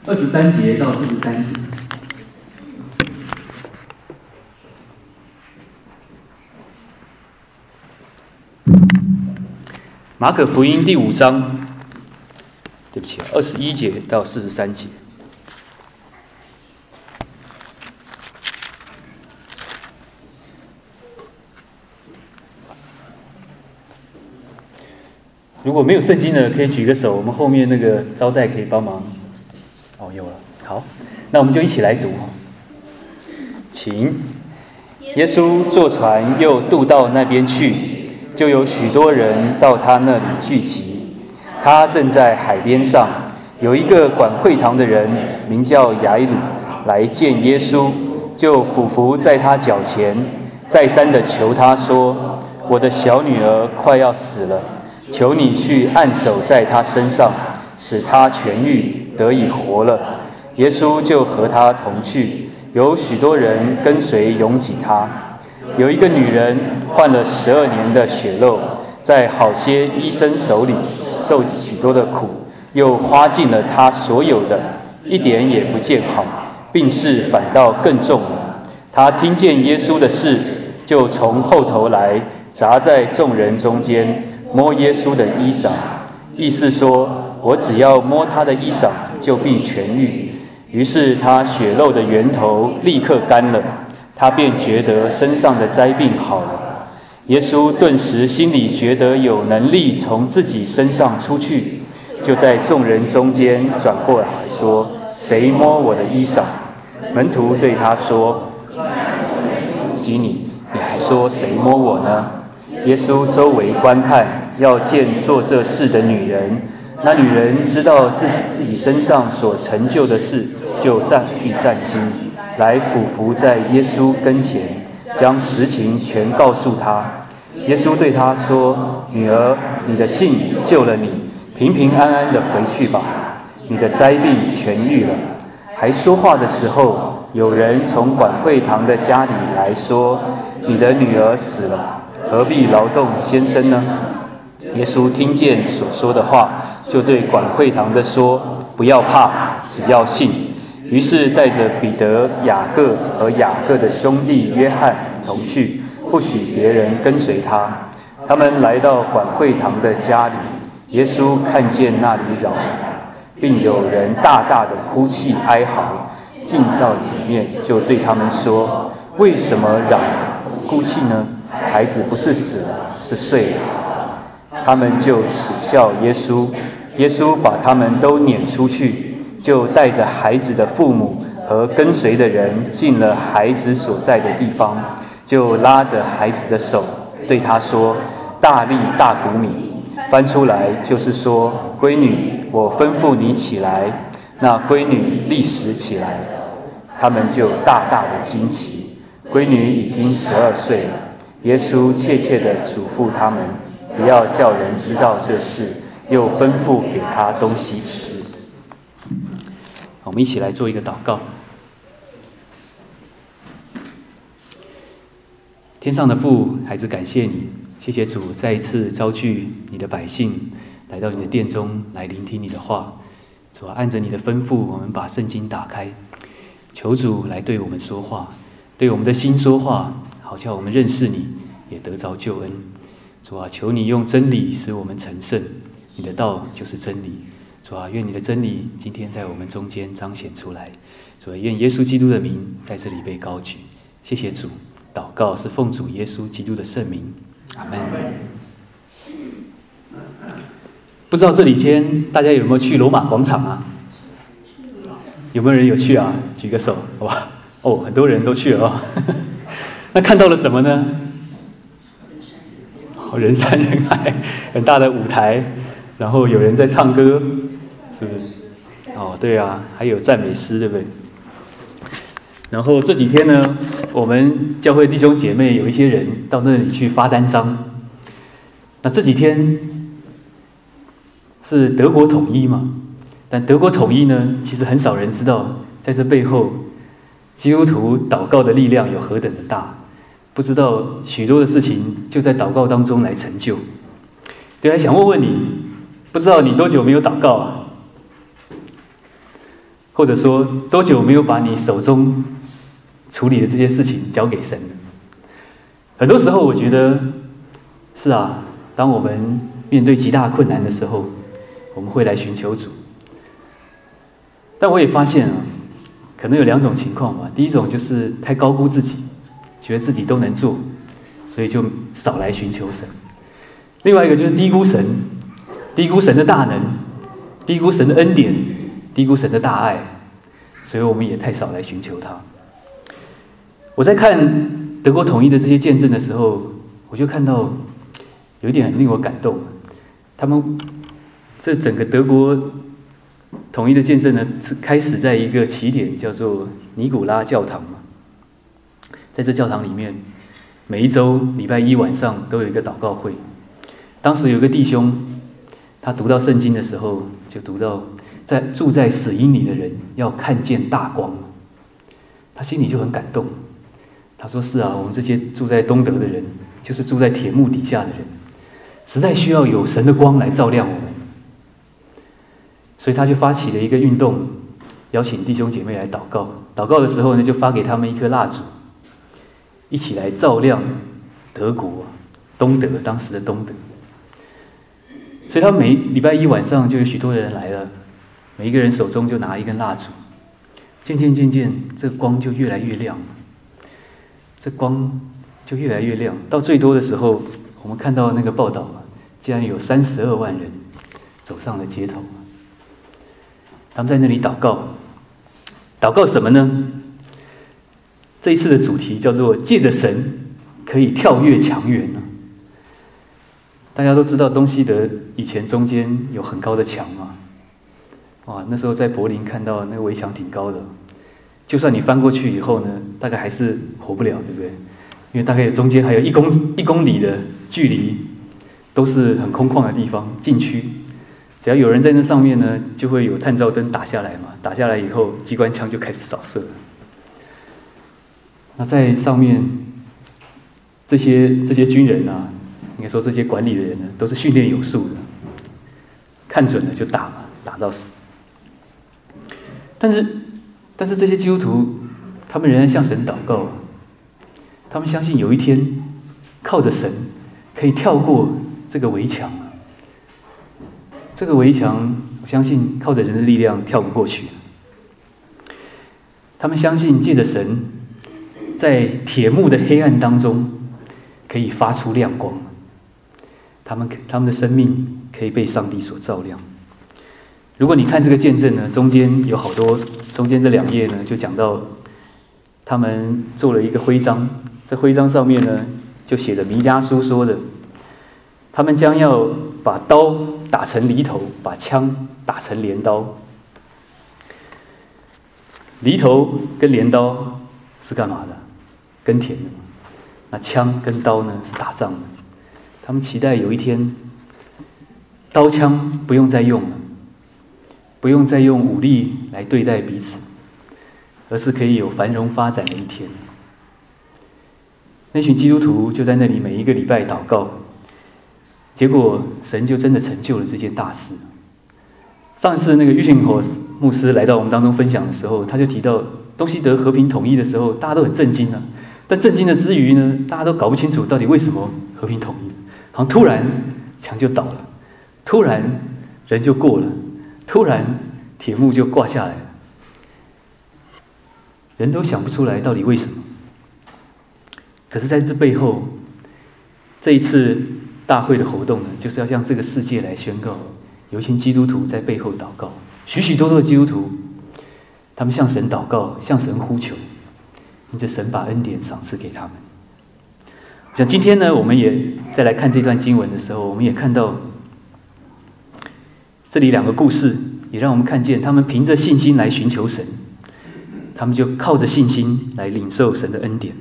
23节到43节。马可福音第5章，对不起，21节到43节。如果没有圣经的，可以举个手，我们后面那个招待可以帮忙。哦，有了，好，那我们就一起来读。请。耶稣坐船又渡到那边去，就有许多人到他那里聚集。他正在海边上，有一个管会堂的人，名叫雅鲁，来见耶稣，就俯伏在他脚前，再三的求他说：“我的小女儿快要死了，求你去按手在她身上，使她痊愈，得以活了。”耶稣就和他同去，有许多人跟随拥挤他。有一个女人患了12年的血漏，在好些医生手里受许多的苦，又花尽了她所有的，一点也不见好，病势反倒更重了。她听见耶稣的事，就从后头来，杂在众人中间，摸耶稣的衣裳，意思说：“我只要摸他的衣裳，就必痊愈。”于是他血漏的源头立刻干了，他便觉得身上的灾病好了。耶稣顿时心里觉得有能力从自己身上出去，就在众人中间转过来说：“谁摸我的衣裳？”门徒对他说：“及你还说谁摸我呢？”耶稣周围观看，要见做这事的女人。那女人知道自己身上所成就的事，就战惊，来俯伏在耶稣跟前，将实情全告诉他。耶稣对她说：“女儿，你的信救了你，平平安安的回去吧，你的灾病痊愈了。”还说话的时候，有人从管会堂的家里来说：“你的女儿死了，何必劳动先生呢？”耶稣听见所说的话，就对管会堂的说：“不要怕，只要信。”于是带着彼得、雅各和雅各的兄弟约翰同去，不许别人跟随他。他们来到管会堂的家里，耶稣看见那里扰，并有人大大的哭泣哀嚎，进到里面，就对他们说：“为什么嚷哭泣呢？孩子不是死了，是睡了。”他们就耻笑耶稣。耶稣把他们都撵出去，就带着孩子的父母和跟随的人进了孩子所在的地方，就拉着孩子的手，对他说：“大利大古米。”翻出来就是说：“闺女，我吩咐你起来。”那闺女立时起来，他们就大大的惊奇。闺女已经12岁了。耶稣切切地嘱咐他们，不要叫人知道这事，又吩咐给他东西吃。我们一起来做一个祷告。天上的父，孩子感谢你，谢谢主再一次召聚你的百姓来到你的殿中来聆听你的话。主啊，按着你的吩咐，我们把圣经打开，求主来对我们说话，对我们的心说话，好叫我们认识你，也得着救恩。主啊，求你用真理使我们成圣，你的道就是真理。主啊，愿你的真理今天在我们中间彰显出来。主啊，愿耶稣基督的名在这里被高举。谢谢主，祷告是奉主耶稣基督的圣名，阿们。不知道这几天大家有没有去罗马广场啊？有没有人有去啊？举个手，好吧？哦，很多人都去了哦。那看到了什么呢？人山人海，很大的舞台，然后有人在唱歌，是不是？哦，对啊，还有赞美诗，对不对？然后这几天呢，我们教会弟兄姐妹有一些人到那里去发单张。那这几天是德国统一嘛？但德国统一呢，其实很少人知道，在这背后，基督徒祷告的力量有何等的大。不知道许多的事情就在祷告当中来成就。对，还想问问你，不知道你多久没有祷告啊？ 或者说多久没有把你手中处理的这些事情交给神了？很多时候我觉得是啊，当我们面对极大困难的时候，我们会来寻求主。但我也发现啊，可能有2种情况吧。第一种就是太高估自己，觉得自己都能做，所以就少来寻求神。另外一个就是低估神，低估神的大能，低估神的恩典，低估神的大爱，所以我们也太少来寻求他。我在看德国统一的这些见证的时候，我就看到有一点很令我感动。他们这整个德国统一的见证呢，是开始在一个起点叫做尼古拉教堂嘛。在这教堂里面，每一周礼拜一晚上都有一个祷告会。当时有个弟兄，他读到圣经的时候，就读到住在死荫里的人要看见大光，他心里就很感动。他说：“是啊，我们这些住在东德的人，就是住在铁幕底下的人，实在需要有神的光来照亮我们。”所以他就发起了一个运动，邀请弟兄姐妹来祷告。祷告的时候呢，就发给他们一颗蜡烛，一起来照亮德国东德，当时的东德。所以他每礼拜一晚上就有许多人来了，每一个人手中就拿一根蜡烛，渐渐，这个光就越来越亮，这光就越来越亮。到最多的时候，我们看到那个报道，竟然有32万人走上了街头。他们在那里祷告，祷告什么呢？这一次的主题叫做借着神可以跳跃墙垣。大家都知道东西德以前中间有很高的墙嘛，哇，那时候在柏林看到那个围墙挺高的，就算你翻过去以后呢，大概还是活不了，对不对？因为大概中间还有1公里的距离，都是很空旷的地方，禁区。只要有人在那上面呢，就会有探照灯打下来嘛，打下来以后，机关枪就开始扫射了。那在上面这些军人啊，应该说这些管理的人呢，都是训练有素的，看准了就打嘛，打到死。但是这些基督徒，他们仍然向神祷告，他们相信有一天靠着神可以跳过这个围墙。这个围墙，我相信靠着人的力量跳不过去。他们相信借着神，在铁幕的黑暗当中可以发出亮光，他们的生命可以被上帝所照亮。如果你看这个见证呢，中间有好多，中间这2页呢就讲到他们做了一个徽章，这徽章上面呢就写着弥迦书说的，他们将要把刀打成犁头，把枪打成镰刀。犁头跟镰刀是干嘛的？耕田的。那枪跟刀呢是打仗的。他们期待有一天，刀枪不用再用了，不用再用武力来对待彼此，而是可以有繁荣发展的一天。那群基督徒就在那里每一个礼拜祷告，结果神就真的成就了这件大事。上次那个玉信侯牧师来到我们当中分享的时候，他就提到东西德和平统一的时候，大家都很震惊啊。但震惊的之余呢，大家都搞不清楚到底为什么和平统一，好像突然墙就倒了，突然人就过了，突然铁幕就挂下来了，人都想不出来到底为什么。可是在这背后，这一次大会的活动呢，就是要向这个世界来宣告，有一群基督徒在背后祷告，许许多多的基督徒，他们向神祷告，向神呼求，因着神把恩典赏赐给他们。像今天呢，我们也再来看这段经文的时候，我们也看到这里2个故事，也让我们看见他们凭着信心来寻求神，他们就靠着信心来领受神的恩典。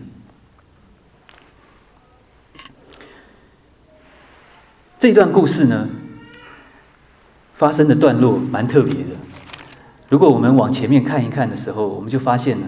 这段故事呢，发生的段落蛮特别的。如果我们往前面看一看的时候，我们就发现了，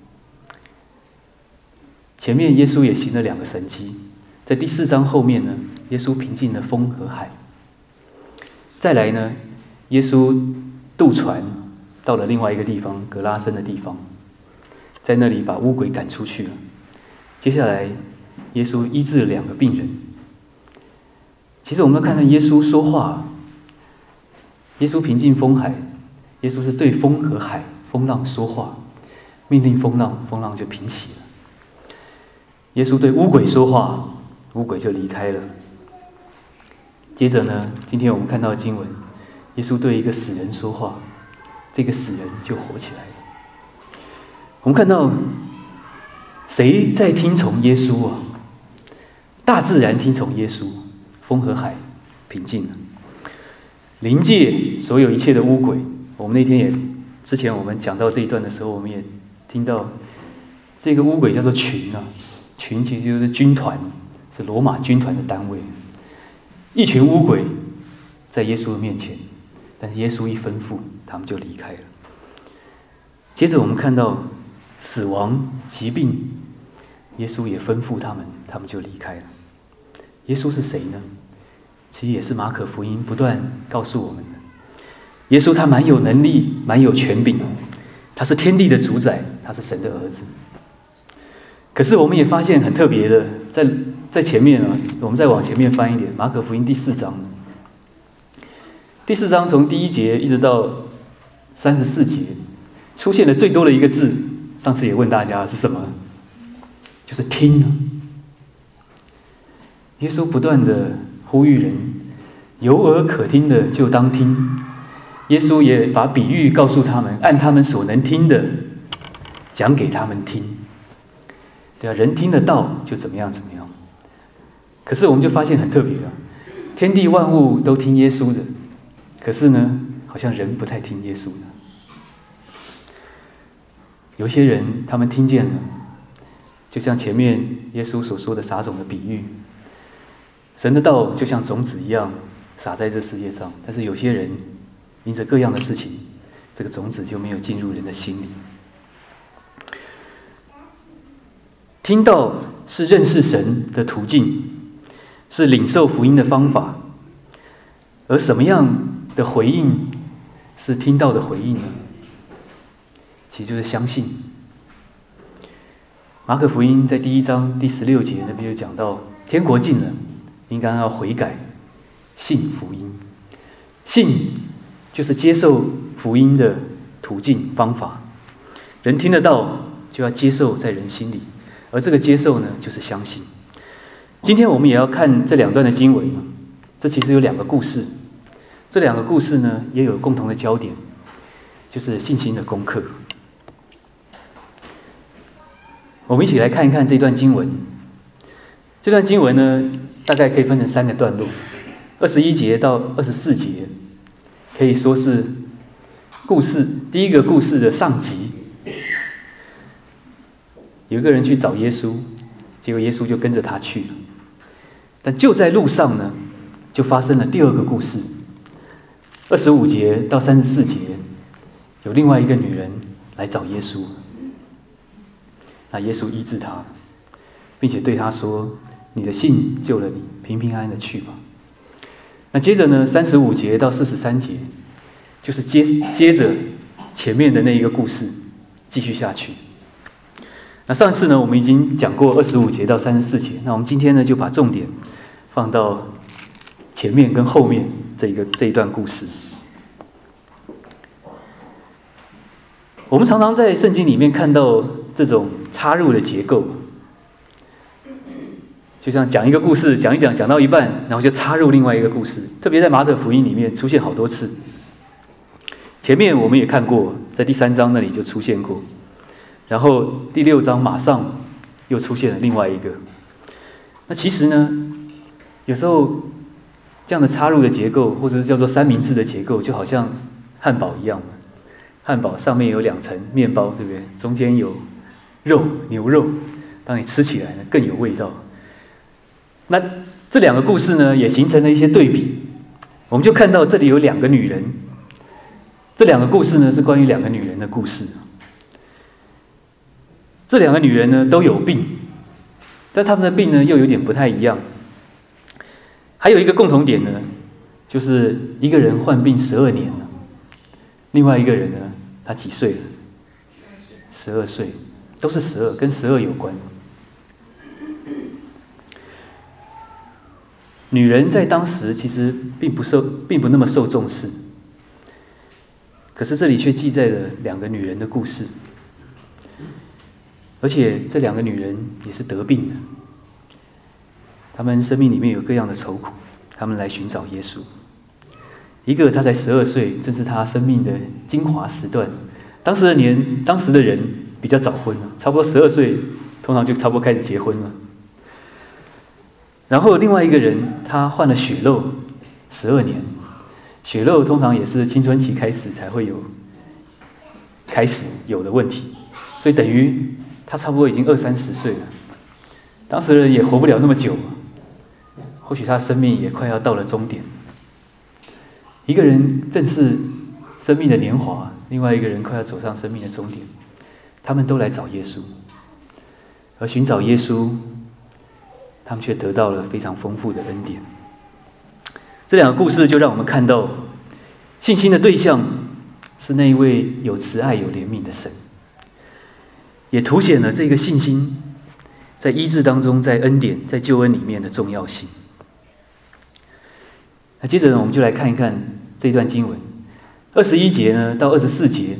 前面耶稣也行了2个神迹，在第4章后面呢，耶稣平静了风和海。再来呢，耶稣渡船到了另外一个地方，格拉森的地方，在那里把污鬼赶出去了。接下来，耶稣医治了2个病人。其实我们要看到耶稣说话，耶稣平静风海，耶稣是对风和海、风浪说话，命令风浪，风浪就平息了。耶稣对污鬼说话，污鬼就离开了。接着呢，今天我们看到的经文，耶稣对一个死人说话，这个死人就活起来了。我们看到谁在听从耶稣啊？大自然听从耶稣，风和海平静了。灵界所有一切的污鬼，我们那天之前我们讲到这一段的时候，我们也听到这个污鬼叫做群啊，群其实就是军团，是罗马军团的单位。一群污鬼在耶稣的面前，但是耶稣一吩咐，他们就离开了。接着我们看到死亡、疾病，耶稣也吩咐他们，他们就离开了。耶稣是谁呢？其实也是马可福音不断告诉我们的。耶稣他蛮有能力，蛮有权柄，他是天地的主宰，他是神的儿子。可是我们也发现很特别的，在前面啊，我们再往前面翻一点，马可福音第4章。第4章从第1节一直到34节，出现的最多的一个字，上次也问大家是什么？就是听啊。耶稣不断的呼吁人，有耳可听的就当听。耶稣也把比喻告诉他们，按他们所能听的讲给他们听。对啊，人听得到就怎么样怎么样。可是我们就发现很特别啊，天地万物都听耶稣的，可是呢，好像人不太听耶稣的。有些人他们听见了，就像前面耶稣所说的撒种的比喻，神的道就像种子一样撒在这世界上，但是有些人因着各样的事情，这个种子就没有进入人的心里。听到是认识神的途径，是领受福音的方法，而什么样的回应是听到的回应呢？其实就是相信。马可福音在第1章第16节那边就讲到，天国近了，应该要悔改，信福音。信就是接受福音的途径方法，人听得到就要接受在人心里，而这个接受呢，就是相信。今天我们也要看这2段的经文，这其实有2个故事，这2个故事呢也有共同的焦点，就是信心的功课。我们一起来看一看这段经文。这段经文呢，大概可以分成3个段落，21节到24节，可以说是第一个故事的上集。有一个人去找耶稣，结果耶稣就跟着他去了。但就在路上呢，就发生了第2个故事。25节到34节，有另外一个女人来找耶稣，那耶稣医治她，并且对她说：“你的信救了你，平平安安的去吧。”那接着呢，35节到43节，就是接着前面的那一个故事继续下去。那上次呢，我们已经讲过25节到34节，那我们今天呢，就把重点放到前面跟后面这一段故事。我们常常在圣经里面看到这种插入的结构，就像讲一个故事，讲一讲，讲到一半，然后就插入另外一个故事。特别在马可福音里面出现好多次。前面我们也看过，在第3章那里就出现过，然后第6章马上又出现了另外一个。那其实呢，有时候这样的插入的结构，或者是叫做三明治的结构，就好像汉堡一样。汉堡上面有2层面包，对不对？中间有肉，牛肉，当你吃起来呢更有味道。那这2个故事呢，也形成了一些对比。我们就看到这里有2个女人，这2个故事呢是关于2个女人的故事。这2个女人呢都有病，但她们的病呢又有点不太一样。还有一个共同点呢，就是一个人患病12年了，另外一个人呢他几岁了？12岁，都是12，跟12有关。女人在当时其实并不那么受重视，可是这里却记载了2个女人的故事，而且这2个女人也是得病的，她们生命里面有各样的愁苦，她们来寻找耶稣。一个她才12岁，正是她生命的精华时段。当时的人比较早婚了，差不多12岁，通常就差不多开始结婚了。然后另外一个人，他患了血漏12年，血漏通常也是青春期开始才会有的问题，所以等于他差不多已经20-30岁了。当时人也活不了那么久，或许他的生命也快要到了终点。一个人正是生命的年华，另外一个人快要走上生命的终点，他们都来找耶稣，而寻找耶稣，他们却得到了非常丰富的恩典。这2个故事就让我们看到，信心的对象是那一位有慈爱有怜悯的神，也凸显了这个信心在医治当中，在恩典在救恩里面的重要性。那接着呢，我们就来看一看这段经文21节呢到24节。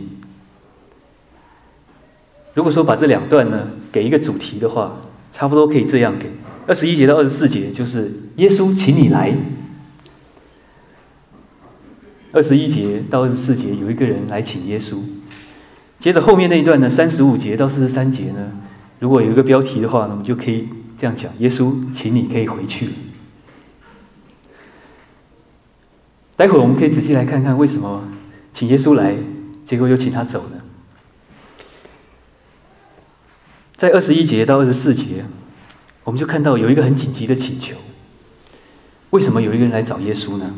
如果说把这2段呢给一个主题的话，差不多可以这样给：21节到24节就是耶稣，请你来。21节到24节有一个人来请耶稣。接着后面那一段呢，35节到43节呢，如果有一个标题的话呢，我们就可以这样讲：耶稣，请你可以回去。待会儿我们可以仔细来看看为什么请耶稣来，结果又请他走呢？在21节到24节，我们就看到有一个很紧急的请求。为什么有一个人来找耶稣呢？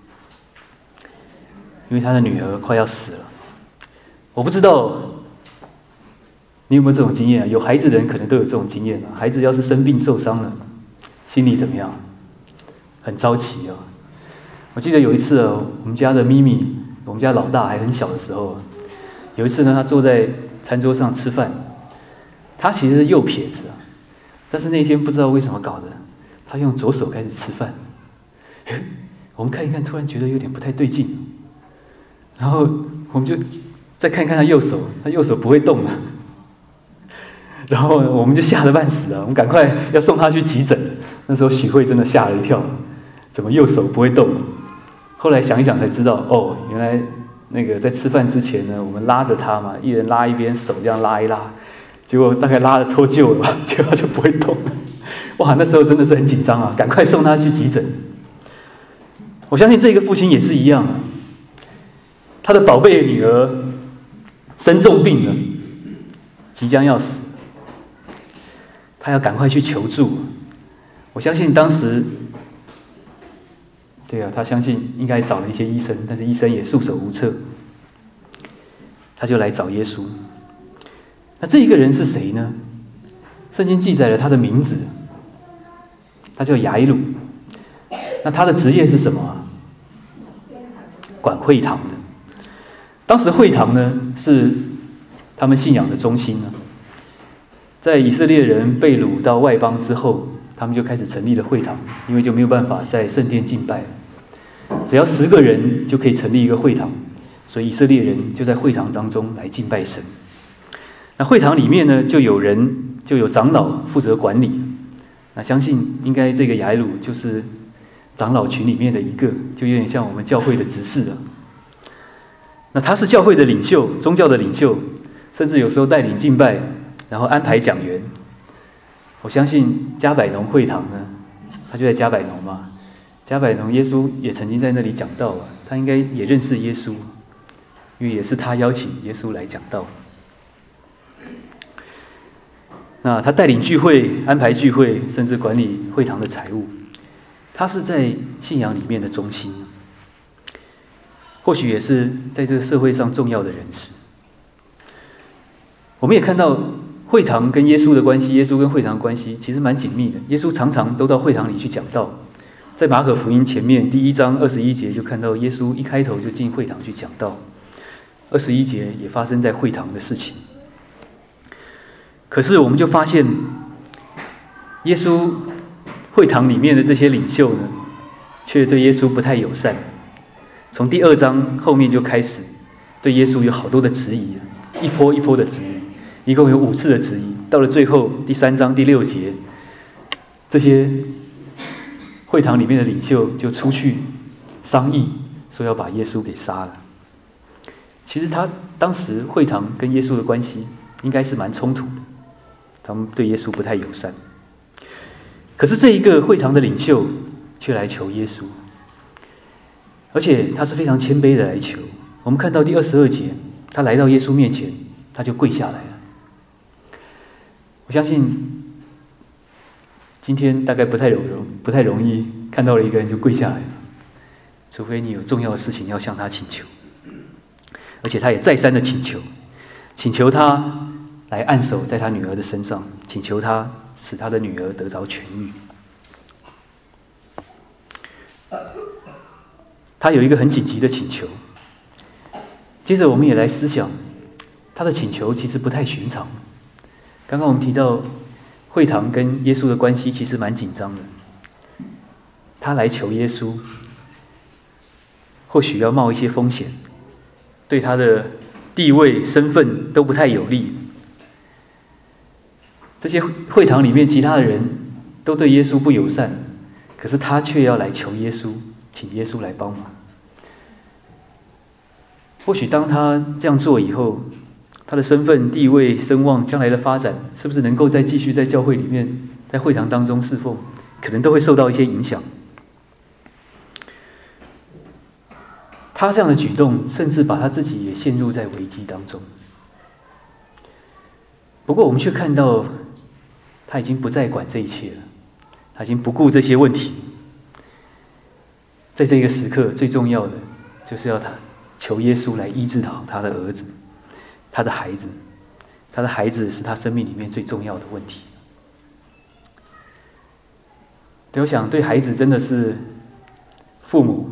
因为他的女儿快要死了。我不知道你有没有这种经验啊？有孩子的人可能都有这种经验啊。孩子要是生病受伤了，心里怎么样？很着急啊。我记得有一次我们家的咪咪，我们家老大还很小的时候，有一次呢，他坐在餐桌上吃饭，他其实是右撇子啊，但是那天不知道为什么搞的，他用左手开始吃饭。我们看一看，突然觉得有点不太对劲，然后我们就再看看他右手，他右手不会动了，然后我们就吓得半死啊，我们赶快要送他去急诊。那时候许慧真的吓了一跳，怎么右手不会动了？后来想一想才知道，哦，原来那个在吃饭之前呢，我们拉着他嘛，一人拉一边，手这样拉一拉，结果大概拉得脱臼了吧，结果他就不会动了。哇，那时候真的是很紧张啊，赶快送他去急诊。我相信这个父亲也是一样，他的宝贝女儿生重病了，即将要死，他要赶快去求助。我相信当时，对啊，他相信应该找了一些医生，但是医生也束手无策，他就来找耶稣。那这一个人是谁呢？圣经记载了他的名字，他叫雅伊鲁。那他的职业是什么啊？管会堂的。当时会堂呢是他们信仰的中心呢。在以色列人被掳到外邦之后，他们就开始成立了会堂，因为就没有办法在圣殿敬拜，只要10个人就可以成立一个会堂，所以以色列人就在会堂当中来敬拜神。那会堂里面呢，就有长老负责管理。那相信应该这个雅伊鲁就是长老群里面的一个，就有点像我们教会的执事了。那他是教会的领袖，宗教的领袖，甚至有时候带领敬拜，然后安排讲员。我相信加百农会堂呢，他就在加百农嘛。加百农耶稣也曾经在那里讲道啊，他应该也认识耶稣，因为也是他邀请耶稣来讲道。那他带领聚会，安排聚会，甚至管理会堂的财务，他是在信仰里面的中心，或许也是在这个社会上重要的人士。我们也看到会堂跟耶稣的关系，耶稣跟会堂的关系其实蛮紧密的。耶稣常常都到会堂里去讲道，在马可福音前面第1章21节就看到耶稣一开头就进会堂去讲道。 21节也发生在会堂的事情。可是我们就发现，耶稣会堂里面的这些领袖呢，却对耶稣不太友善。从第2章后面就开始对耶稣有好多的质疑，一波一波的质疑，一共有5次的质疑。到了最后第3章第6节，这些会堂里面的领袖就出去商议，说要把耶稣给杀了。其实当时会堂跟耶稣的关系应该是蛮冲突的，他们对耶稣不太友善。可是这一个会堂的领袖却来求耶稣，而且他是非常谦卑的来求。我们看到第22节，他来到耶稣面前，他就跪下来了。我相信今天大概不太容易看到了一个人就跪下来了，除非你有重要的事情要向他请求。而且他也再三的请求他来按手在他女儿的身上，请求他使他的女儿得着痊愈。他有一个很紧急的请求。接着我们也来思想，他的请求其实不太寻常。刚刚我们提到会堂跟耶稣的关系其实蛮紧张的，他来求耶稣，或许要冒一些风险，对他的地位身份都不太有利。这些会堂里面其他的人都对耶稣不友善，可是他却要来求耶稣，请耶稣来帮忙。或许当他这样做以后，他的身份、地位、声望，将来的发展，是不是能够再继续在教会里面，在会堂当中侍奉，可能都会受到一些影响。他这样的举动，甚至把他自己也陷入在危机当中。不过我们却看到，他已经不再管这一切了，他已经不顾这些问题。在这个时刻，最重要的就是要他求耶稣来医治好他的儿子，他的孩子。他的孩子是他生命里面最重要的问题。对，我想对孩子真的是父母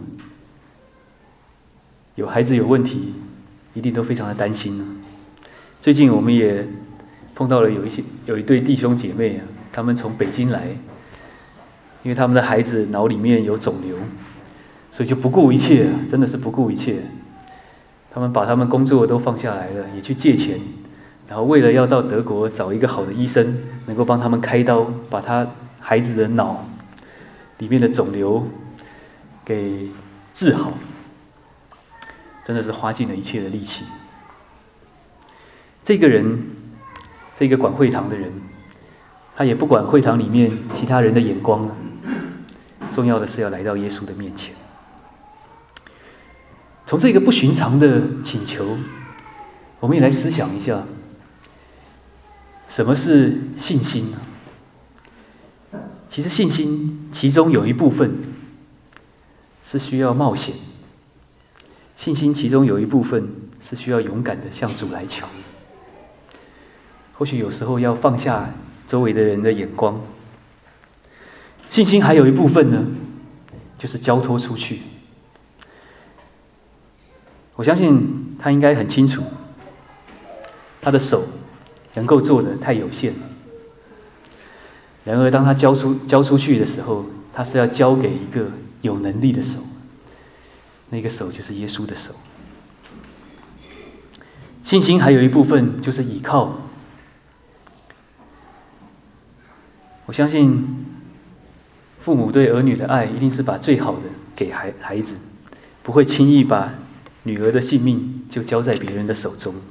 有孩子有问题，一定都非常的担心。最近我们也碰到了有一对弟兄姐妹啊，他们从北京来，因为他们的孩子脑里面有肿瘤，所以就不顾一切，真的是不顾一切。他们把他们工作都放下来了，也去借钱，然后为了要到德国找一个好的医生，能够帮他们开刀，把他孩子的脑里面的肿瘤给治好，真的是花尽了一切的力气。这个管会堂的人，他也不管会堂里面其他人的眼光了，重要的是要来到耶稣的面前。从这个不寻常的请求，我们也来思想一下，什么是信心呢？其实信心其中有一部分是需要冒险，信心其中有一部分是需要勇敢的向主来求。或许有时候要放下周围的人的眼光。信心还有一部分呢，就是交托出去。我相信他应该很清楚，他的手能够做的太有限了。然而当他交出去的时候，他是要交给一个有能力的手，那个手就是耶稣的手。信心还有一部分就是倚靠。我相信父母对儿女的爱一定是把最好的给孩子，不会轻易把女儿的性命就交在别人的手中。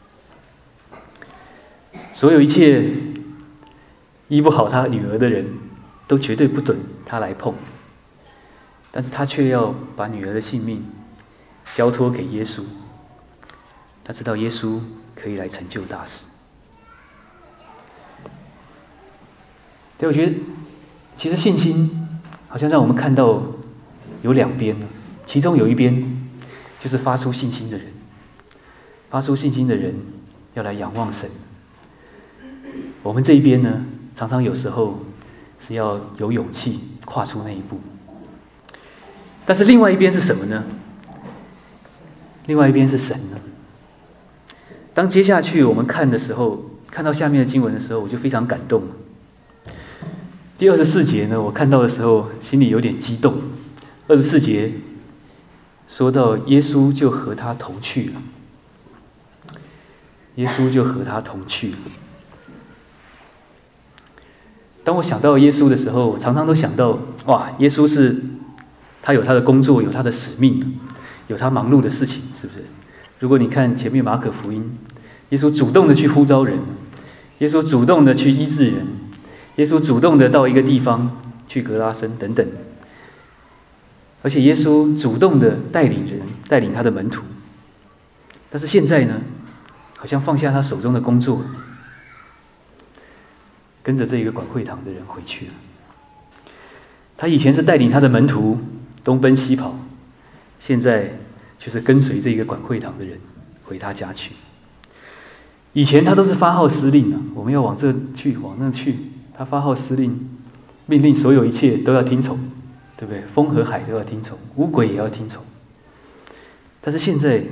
所有一切医不好他女儿的人都绝对不准他来碰，但是他却要把女儿的性命交托给耶稣。他知道耶稣可以来成就大事。对，我觉得其实信心好像让我们看到有两边，其中有一边就是发出信心的人，发出信心的人要来仰望神。我们这一边呢，常常有时候是要有勇气跨出那一步。但是另外一边是什么呢？另外一边是神呢？ 当接下去我们看的时候，看到下面的经文的时候，我就非常感动。第24节呢，我看到的时候心里有点激动。24节说到耶稣就和他同去了，耶稣就和他同去了。当我想到耶稣的时候，我常常都想到，哇，耶稣是他有他的工作，有他的使命，有他忙碌的事情，是不是？如果你看前面马可福音，耶稣主动的去呼召人，耶稣主动的去医治人，耶稣主动的到一个地方去格拉森等等，而且耶稣主动的带领人，带领他的门徒。但是现在呢，好像放下他手中的工作，跟着这一个管会堂的人回去了。他以前是带领他的门徒东奔西跑，现在却是跟随这个管会堂的人回他家去。以前他都是发号施令啊，我们要往这去，往那去，他发号施令，命令所有一切都要听从，对不对？风和海都要听从，乌鬼也要听从。但是现在，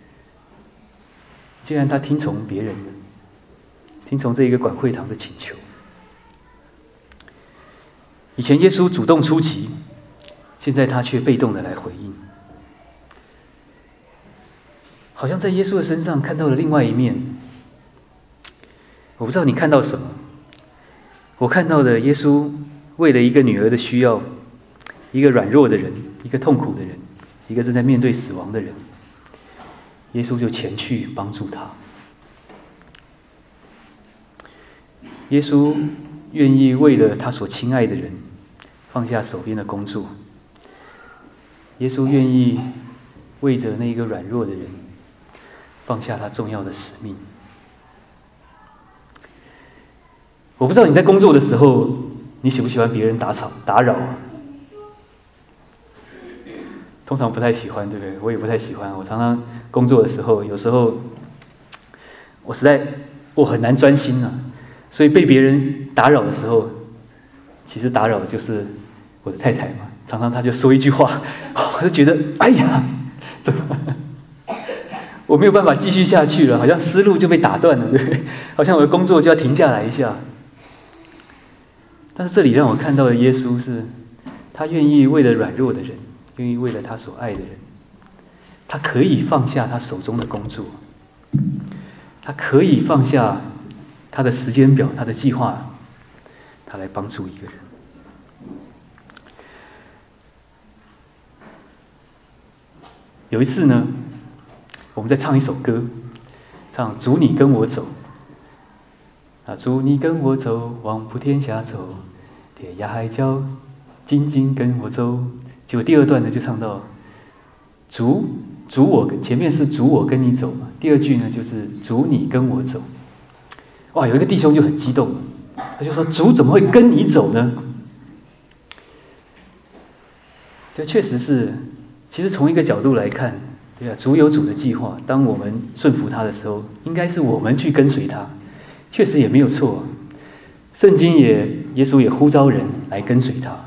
既然他听从别人的，听从这一个管会堂的请求。以前耶稣主动出击，现在他却被动的来回应，好像在耶稣的身上看到了另外一面。我不知道你看到什么，我看到的耶稣为了一个女儿的需要，一个软弱的人，一个痛苦的人，一个正在面对死亡的人，耶稣就前去帮助他。耶稣愿意为了他所亲爱的人放下手边的工作，耶稣愿意为着那个软弱的人放下他重要的使命。我不知道你在工作的时候，你喜不喜欢别人打扰啊？通常不太喜欢，对不对？我也不太喜欢。我常常工作的时候，有时候我很难专心啊，所以被别人打扰的时候，其实打扰的就是我的太太嘛。常常她就说一句话，我就觉得哎呀，怎么我没有办法继续下去了，好像思路就被打断了，对不对？好像我的工作就要停下来一下。但是这里让我看到的耶稣是，他愿意为了软弱的人，愿意为了他所爱的人，他可以放下他手中的工作，他可以放下他的时间表，他的计划，他来帮助一个人。有一次呢，我们在唱一首歌，唱主你跟我走。主你跟我走，往普天下走，天涯海角，紧紧跟我走。结果第二段呢，就唱到主我，前面是主我跟你走嘛，第二句呢就是主你跟我走。哇，有一个弟兄就很激动，他就说主怎么会跟你走呢？这确实是，其实从一个角度来看，对啊，主有主的计划，当我们顺服他的时候，应该是我们去跟随他。确实也没有错，圣经耶稣也呼召人来跟随他。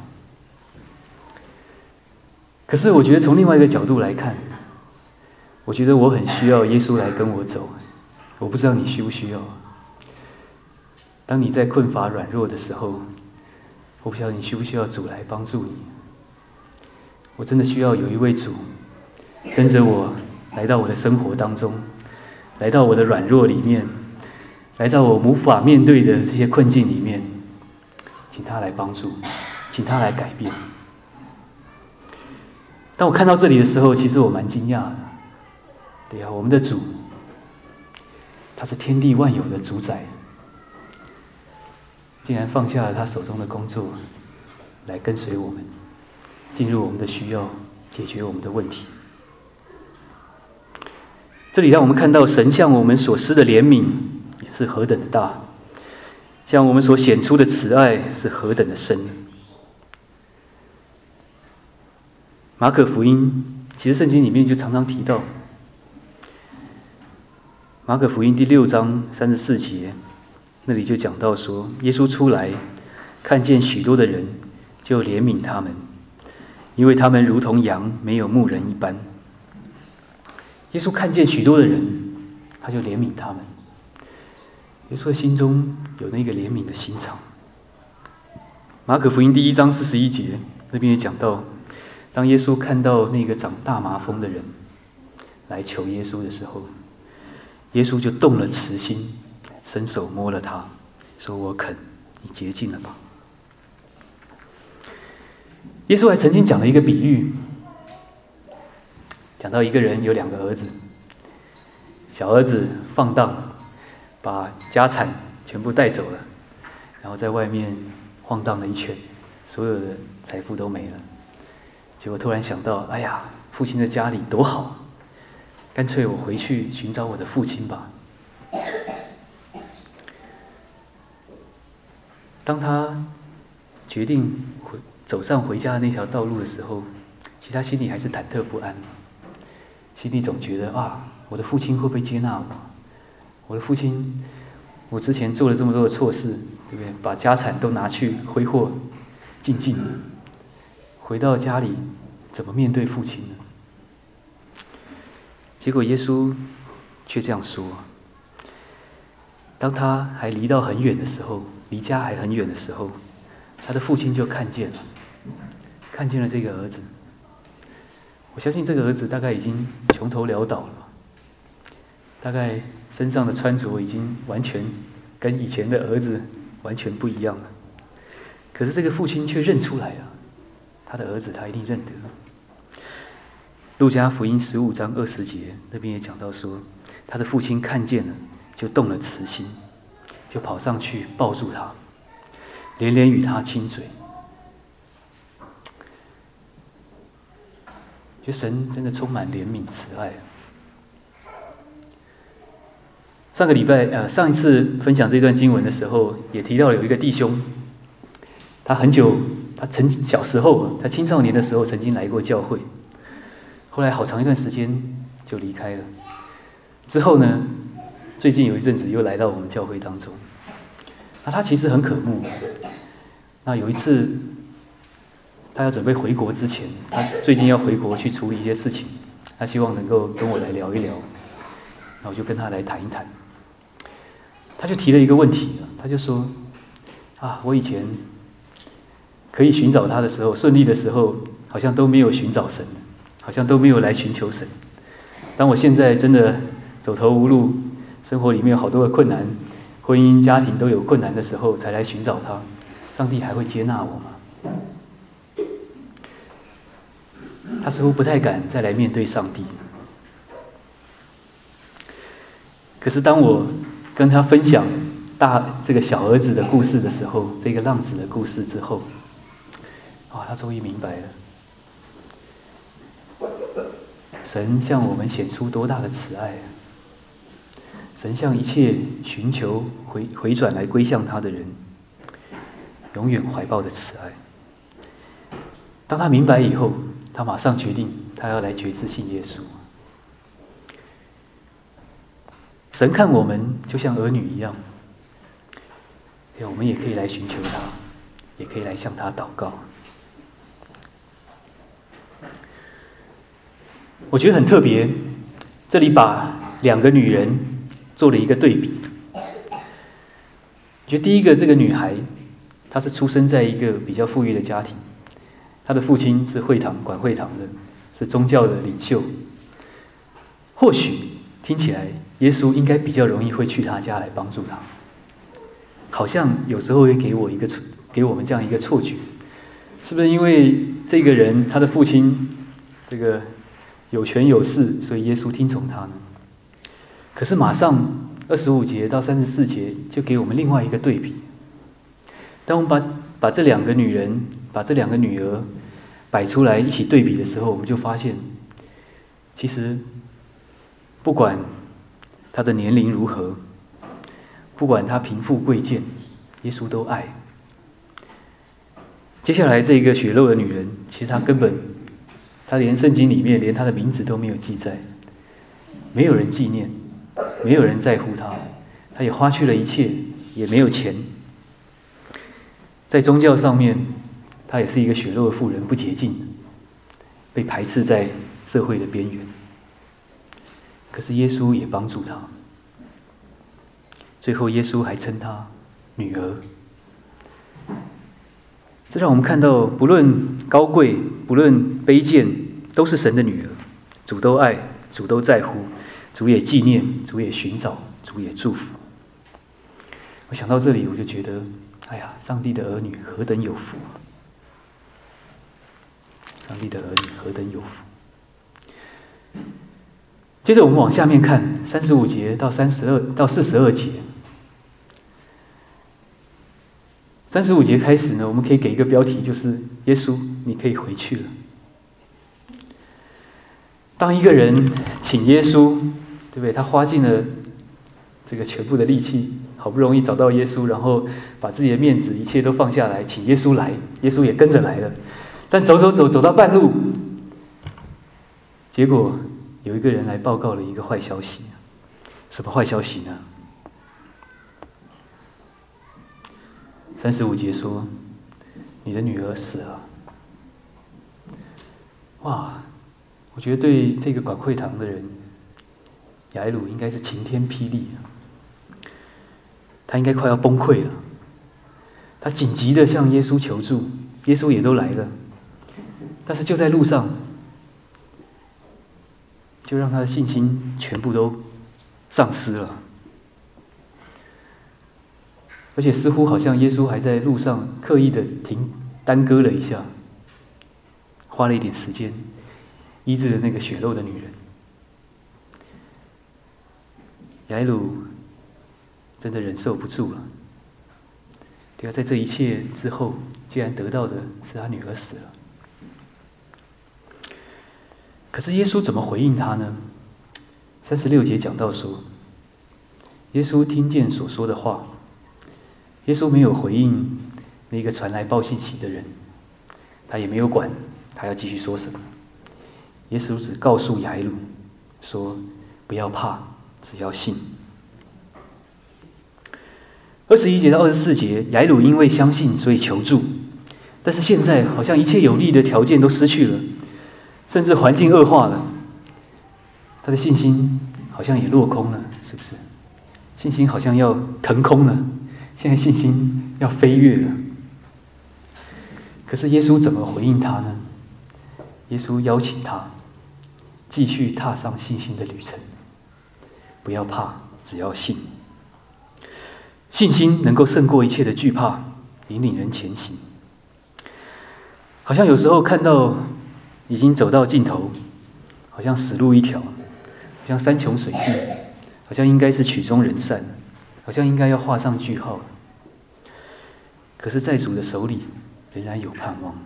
可是我觉得从另外一个角度来看，我觉得我很需要耶稣来跟我走。我不知道你需不需要。当你在困乏软弱的时候，我不晓得你需不需要主来帮助你。我真的需要有一位主跟着我来到我的生活当中，来到我的软弱里面，来到我无法面对的这些困境里面，请他来帮助，请他来改变。当我看到这里的时候，其实我蛮惊讶的。对啊，我们的主，他是天地万有的主宰，竟然放下了他手中的工作，来跟随我们，进入我们的需要，解决我们的问题。这里让我们看到神向我们所施的怜悯也是何等的大，向我们所显出的慈爱是何等的深。马可福音其实圣经里面就常常提到，马可福音第6章34节，那里就讲到说，耶稣出来看见许多的人，就怜悯他们，因为他们如同羊没有牧人一般。耶稣看见许多的人， 他就怜悯他们。耶稣的心中有那个怜悯的心肠。马可福音第1章41节那边也讲到，当耶稣看到那个长大麻风的人来求耶稣的时候，耶稣就动了慈心，伸手摸了他，说：“我肯，你洁净了吧。”耶稣还曾经讲了一个比喻，讲到一个人有2个儿子，小儿子放荡，把家产全部带走了，然后在外面晃荡了一圈，所有的财富都没了。结果突然想到，哎呀，父亲的家里多好，干脆我回去寻找我的父亲吧。当他决定走上回家的那条道路的时候，其实他心里还是忐忑不安，心里总觉得我的父亲会不会接纳我？我的父亲，我之前做了这么多的错事，对不对？把家产都拿去挥霍尽尽了，回到家里怎么面对父亲呢？结果耶稣却这样说：当他还离到很远的时候，离家还很远的时候，他的父亲就看见了这个儿子。我相信这个儿子大概已经穷头潦倒了，大概身上的穿着已经完全跟以前的儿子完全不一样了。可是这个父亲却认出来了，他的儿子他一定认得。路加福音15章20节那边也讲到说，他的父亲看见了，就动了慈心，就跑上去抱住他，连连与他亲嘴。觉得神真的充满怜悯慈爱。上一次分享这段经文的时候，也提到有一个弟兄，他小时候，他青少年的时候曾经来过教会，后来好长一段时间就离开了。之后呢，最近有一阵子又来到我们教会当中。那他其实很渴慕。那有一次，他要准备回国之前，他最近要回国去处理一些事情，他希望能够跟我来聊一聊。那我就跟他来谈一谈。他就提了一个问题，他就说：我以前可以寻找他的时候，顺利的时候，好像都没有寻找神，好像都没有来寻求神。当我现在真的走投无路，生活里面有好多的困难，婚姻家庭都有困难的时候，才来寻找他，上帝还会接纳我吗？他似乎不太敢再来面对上帝。可是当我跟他分享这个小儿子的故事的时候，这个浪子的故事之后，他终于明白了，神向我们显出多大的慈爱。神向一切寻求回转来归向他的人，永远怀抱着慈爱。当他明白以后，他马上决定他要来决志信耶稣。神看我们就像儿女一样，我们也可以来寻求他，也可以来向他祷告。我觉得很特别，这里把2个女人做了一个对比。我觉得第一个这个女孩，她是出生在一个比较富裕的家庭，她的父亲是管会堂的，是宗教的领袖。或许听起来耶稣应该比较容易会去他家来帮助他，好像有时候会给我们这样一个错觉，是不是因为这个人他的父亲这个有权有势，所以耶稣听从他呢？可是马上25节到34节就给我们另外一个对比。当我们把这2个女人，把这2个女儿摆出来一起对比的时候，我们就发现，其实不管他的年龄如何，不管他贫富贵贱，耶稣都爱。接下来这个血肉的女人，其实她连圣经里面连她的名字都没有记载，没有人纪念，没有人在乎她，她也花去了一切，也没有钱。在宗教上面，她也是一个血肉的妇人，不洁净，被排斥在社会的边缘。可是耶稣也帮助她， 最后耶稣还称她女儿。这让我们看到，不论高贵，不论卑贱，都是神的女儿。主都爱，主都在乎，主也纪念，主也寻找，主也祝福。我想到这里，我就觉得，哎呀，上帝的儿女何等有福啊！上帝的儿女何等有福！接着我们往下面看，35节到42节。35节开始呢，我们可以给一个标题，就是耶稣，你可以回去了。当一个人请耶稣，对不对？他花尽了这个全部的力气，好不容易找到耶稣，然后把自己的面子一切都放下来，请耶稣来，耶稣也跟着来了。但走到半路，结果有一个人来报告了一个坏消息。什么坏消息呢？35节说：“你的女儿死了。”哇！我觉得对这个管会堂的人，雅伊鲁应该是晴天霹雳，他应该快要崩溃了。他紧急的向耶稣求助，耶稣也都来了，但是就在路上，就让他的信心全部都丧失了。而且似乎好像耶稣还在路上刻意的耽搁了一下，花了一点时间医治了那个血肉的女人。雅伊鲁真的忍受不住了。对啊，在这一切之后，竟然得到的是他女儿死了。可是耶稣怎么回应他呢？36节讲到说，耶稣听见所说的话，耶稣没有回应那个传来报信息的人，他也没有管他要继续说什么。耶稣只告诉雅伊鲁说：“不要怕，只要信。”21节到24节，雅伊鲁因为相信，所以求助，但是现在好像一切有利的条件都失去了，甚至环境恶化了，他的信心好像也落空了，是不是？信心好像要腾空了，现在信心要飞跃了。可是耶稣怎么回应他呢？耶稣邀请他继续踏上信心的旅程，不要怕，只要信。信心能够胜过一切的惧怕，引领人前行。好像有时候看到已经走到尽头，好像死路一条，好像山穷水尽，好像应该是曲终人散，好像应该要画上句号了。可是在主的手里仍然有盼望。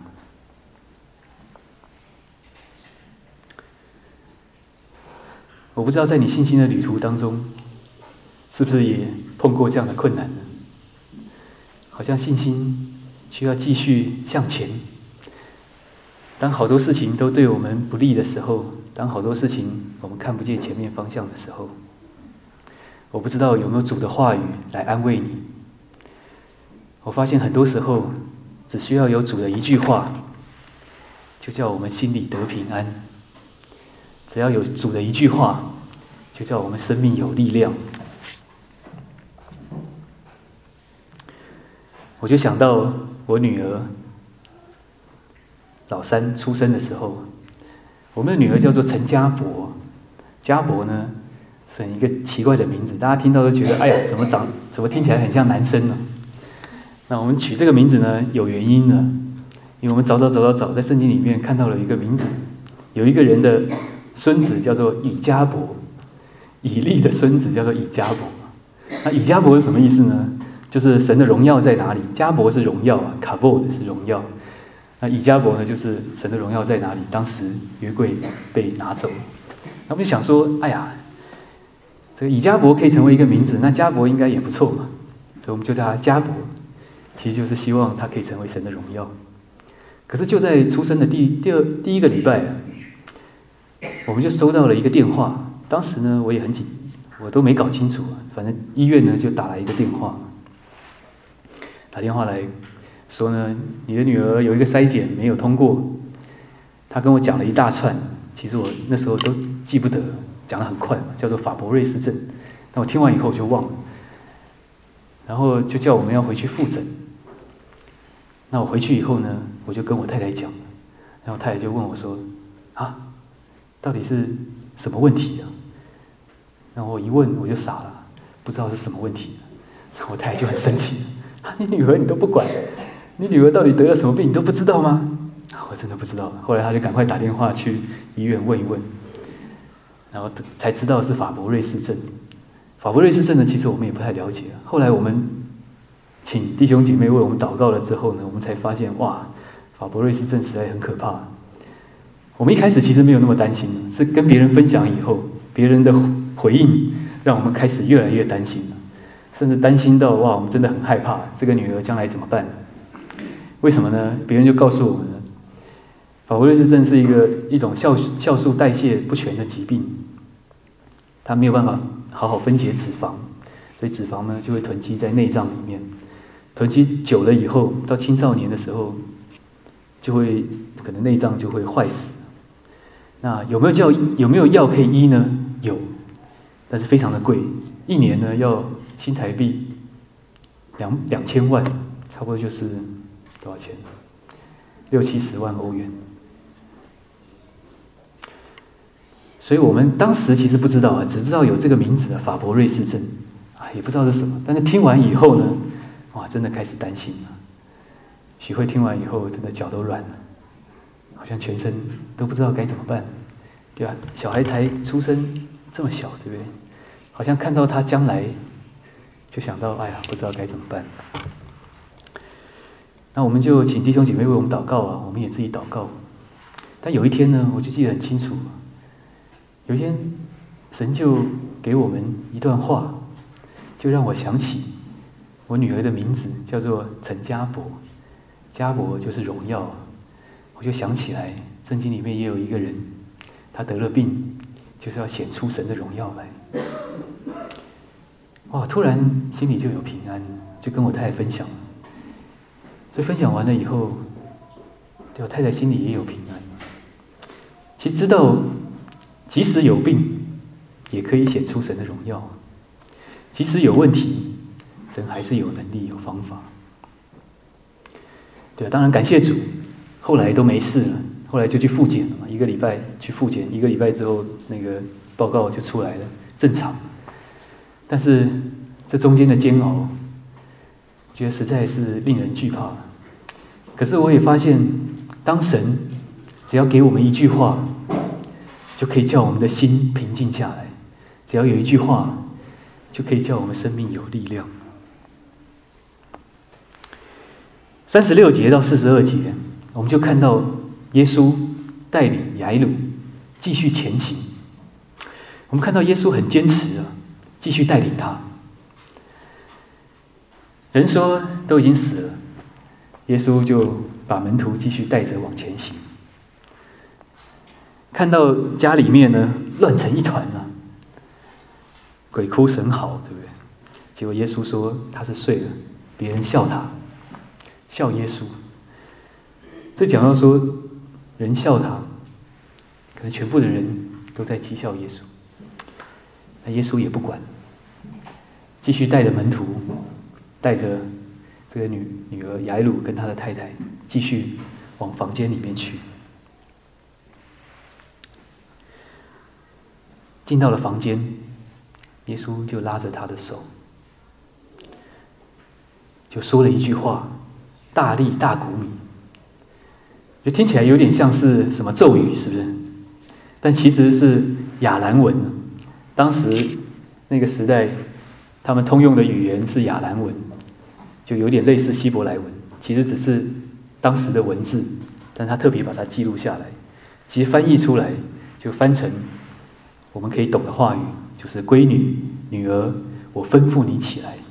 我不知道在你信心的旅途当中，是不是也碰过这样的困难呢？好像信心需要继续向前。当好多事情都对我们不利的时候，当好多事情我们看不见前面方向的时候，我不知道有没有主的话语来安慰你。我发现很多时候只需要有主的一句话，就叫我们心里得平安。只要有主的一句话，就叫我们生命有力量。我就想到我女儿老三出生的时候，我们的女儿叫做陈家博。家博呢是一个奇怪的名字，大家听到都觉得哎呀，怎么听起来很像男生呢？那我们取这个名字呢有原因的，因为我们找，在圣经里面看到了一个名字，有一个人的孙子叫做以迦伯，以利的孙子叫做以迦伯。那以迦伯是什么意思呢？就是神的荣耀在哪里？迦伯是荣耀啊，卡伯是荣耀。那以迦伯呢，就是神的荣耀在哪里？当时约柜被拿走，那我们就想说，哎呀，这个以迦伯可以成为一个名字，那迦伯应该也不错嘛，所以我们就叫他迦伯，其实就是希望他可以成为神的荣耀。可是就在出生的第一个礼拜啊，我们就收到了一个电话。当时呢，我也很紧，我都没搞清楚，反正医院呢就打来一个电话，打电话来说呢，你的女儿有一个筛检没有通过。他跟我讲了一大串，其实我那时候都记不得，讲得很快，叫做法博瑞氏症。但我听完以后我就忘了。 然后就叫我们要回去复诊。那我回去以后呢，我就跟我太太讲，然后太太就问我说：“啊，到底是什么问题啊？”然后我一问我就傻了，不知道是什么问题。我太太就很生气了：“你女儿你都不管，你女儿到底得了什么病你都不知道吗？”我真的不知道。后来她就赶快打电话去医院问一问，然后才知道是法伯瑞氏症。法伯瑞氏症呢，其实我们也不太了解。后来我们请弟兄姐妹为我们祷告了之后呢，我们才发现，哇，法伯瑞氏症实在很可怕。我们一开始其实没有那么担心，是跟别人分享以后，别人的回应让我们开始越来越担心了，甚至担心到，哇，我们真的很害怕，这个女儿将来怎么办？为什么呢？别人就告诉我们了，法伯瑞氏症是一种酵素代谢不全的疾病，它没有办法好好分解脂肪，所以脂肪呢就会囤积在内脏里面，囤积久了以后，到青少年的时候，就会可能内脏就会坏死。那有没有药可以医呢？有，但是非常的贵，一年呢要新台币2000万，差不多就是多少钱？60-70万欧元。所以我们当时其实不知道啊，只知道有这个名字法伯瑞氏症啊，也不知道是什么。但是听完以后呢，哇，真的开始担心了。许慧听完以后，真的脚都软了，好像全身都不知道该怎么办，对吧？小孩才出生这么小，对不对？好像看到他将来，就想到，哎呀，不知道该怎么办。那我们就请弟兄姐妹为我们祷告啊，我们也自己祷告。但有一天呢，我就记得很清楚，有一天神就给我们一段话，就让我想起我女儿的名字叫做陈家伯，家伯就是荣耀。我就想起来，圣经里面也有一个人，他得了病，就是要显出神的荣耀来。哇，突然心里就有平安，就跟我太太分享。所以分享完了以后，对我太太心里也有平安。其实知道，即使有病，也可以显出神的荣耀；即使有问题，神还是有能力、有方法。对，当然感谢主，后来都没事了，后来就去复检了嘛，1个礼拜去复检，1个礼拜之后那个报告就出来了，正常。但是这中间的煎熬，我觉得实在是令人惧怕。可是我也发现，当神只要给我们一句话，就可以叫我们的心平静下来；只要有一句话，就可以叫我们生命有力量。36节到42节，我们就看到耶稣带领雅鲁继续前行。我们看到耶稣很坚持啊，继续带领他。人说都已经死了，耶稣就把门徒继续带着往前行。看到家里面呢乱成一团了，鬼哭神嚎，对不对？结果耶稣说他是睡了，别人笑他，笑耶稣。这讲到说人笑他，可能全部的人都在讥笑耶稣，那耶稣也不管，继续带着门徒，带着这个女儿雅鲁跟他的太太继续往房间里面去。进到了房间，耶稣就拉着他的手，就说了一句话：“大利大古米。”就听起来有点像是什么咒语，是不是？但其实是亚兰文。当时那个时代，他们通用的语言是亚兰文，就有点类似希伯来文，其实只是当时的文字，但他特别把它记录下来。其实翻译出来就翻成我们可以懂的话语，就是闺女、女儿，我吩咐你起来。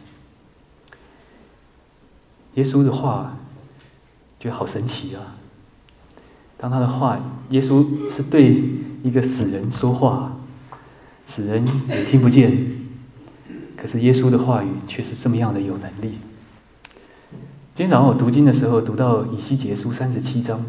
耶稣的话，觉得好神奇啊！当他的话，耶稣是对一个死人说话，死人也听不见，可是耶稣的话语却是这么样的有能力。今天早上我读经的时候，读到以西结书37章，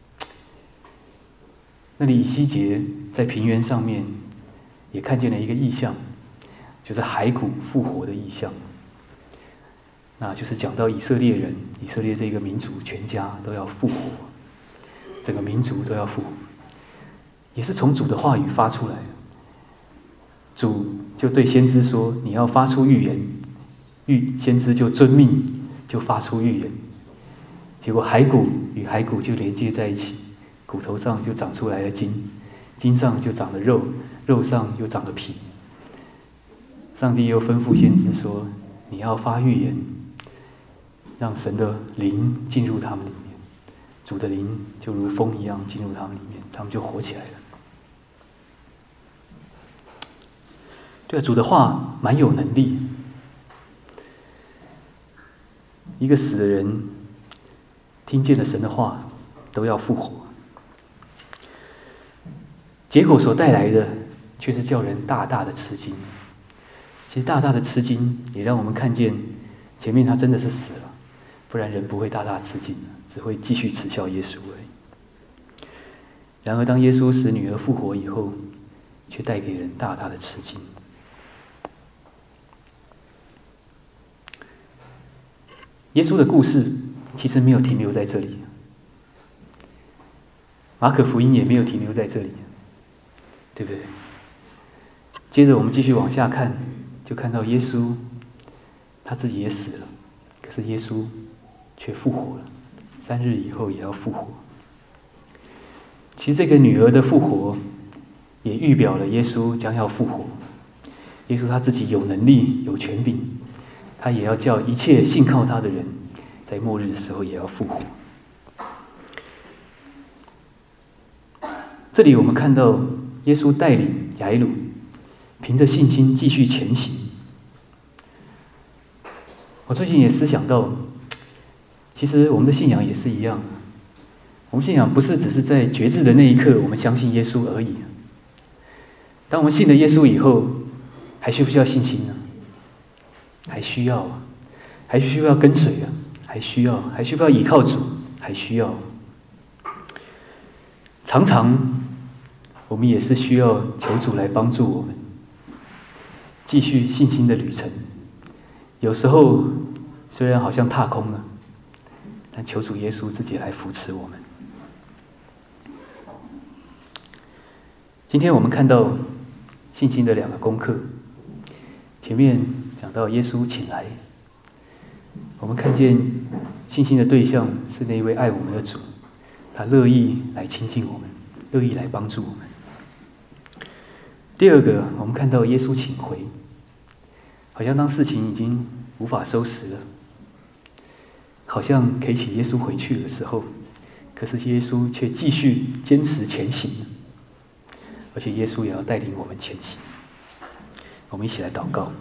那里以西结在平原上面也看见了一个异象，就是骸骨复活的异象。 那就是讲到以色列人，以色列这个民族全家都要复活，整个民族都要复活，也是从主的话语发出来的。主就对先知说：“你要发出预言。”先知就遵命，就发出预言。结果骸骨与骸骨就连接在一起，骨头上就长出来了筋，筋上就长了肉，肉上又长了皮。上帝又吩咐先知说：“你要发预言，让神的灵进入他们里面，主的灵就如风一样进入他们里面，他们就活起来了。”对啊，主的话蛮有能力。一个死的人听见了神的话，都要复活。结果所带来的，却是叫人大大的吃惊。其实大大的吃惊，也让我们看见前面他真的是死了，不然人不会大大吃惊，只会继续耻笑耶稣而已。然而，当耶稣使女儿复活以后，却带给人大大的吃惊。耶稣的故事其实没有停留在这里，马可福音也没有停留在这里，对不对？接着我们继续往下看，就看到耶稣他自己也死了，可是耶稣却复活了，3日以后也要复活。其实这个女儿的复活，也预表了耶稣将要复活。耶稣他自己有能力、有权柄，他也要叫一切信靠他的人，在末日的时候也要复活。这里我们看到耶稣带领雅鲁，凭着信心继续前行。我最近也思想到，其实我们的信仰也是一样，我们信仰不是只是在决志的那一刻我们相信耶稣而已。当我们信了耶稣以后，还需不需要信心呢？还需要啊，还需要跟随啊，还需不要倚靠主？还需要。常常我们也是需要求主来帮助我们继续信心的旅程。有时候虽然好像踏空了，但求主耶稣自己来扶持我们。今天我们看到信心的2个功课，前面讲到耶稣请来，我们看见信心的对象是那一位爱我们的主，他乐意来亲近我们，乐意来帮助我们。第2个，我们看到耶稣请回，好像当事情已经无法收拾了，好像可以请耶稣回去的时候，可是耶稣却继续坚持前行，而且耶稣也要带领我们前行。我们一起来祷告。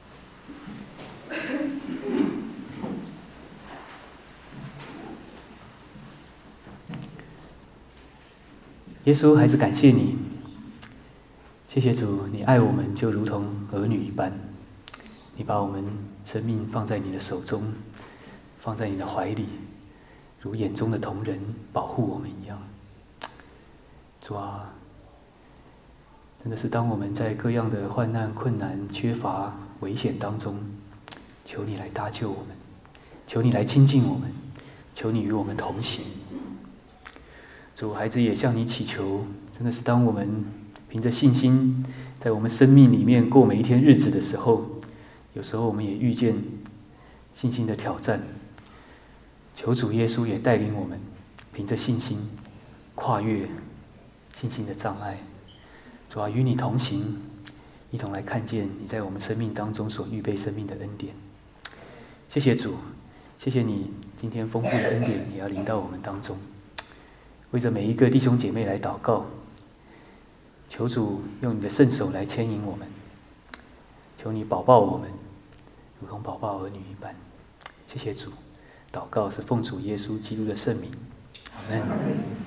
耶稣，孩子感谢你，谢谢主，你爱我们就如同儿女一般，你把我们生命放在你的手中，放在你的怀里，如眼中的瞳人保护我们一样。主啊，真的是当我们在各样的患难、困难、缺乏、危险当中，求你来搭救我们，求你来亲近我们，求你与我们同行。主，孩子也向你祈求，真的是当我们凭着信心在我们生命里面过每一天日子的时候，有时候我们也遇见信心的挑战，求主耶稣也带领我们凭着信心跨越信心的障碍。主啊，与你同行，一同来看见你在我们生命当中所预备生命的恩典。谢谢主，谢谢你今天丰富的恩典也要临到我们当中。为着每一个弟兄姐妹来祷告，求主用你的圣手来牵引我们，求你保抱我们，如同保抱儿女一般。谢谢主，祷告是奉主耶稣基督的圣名，阿们。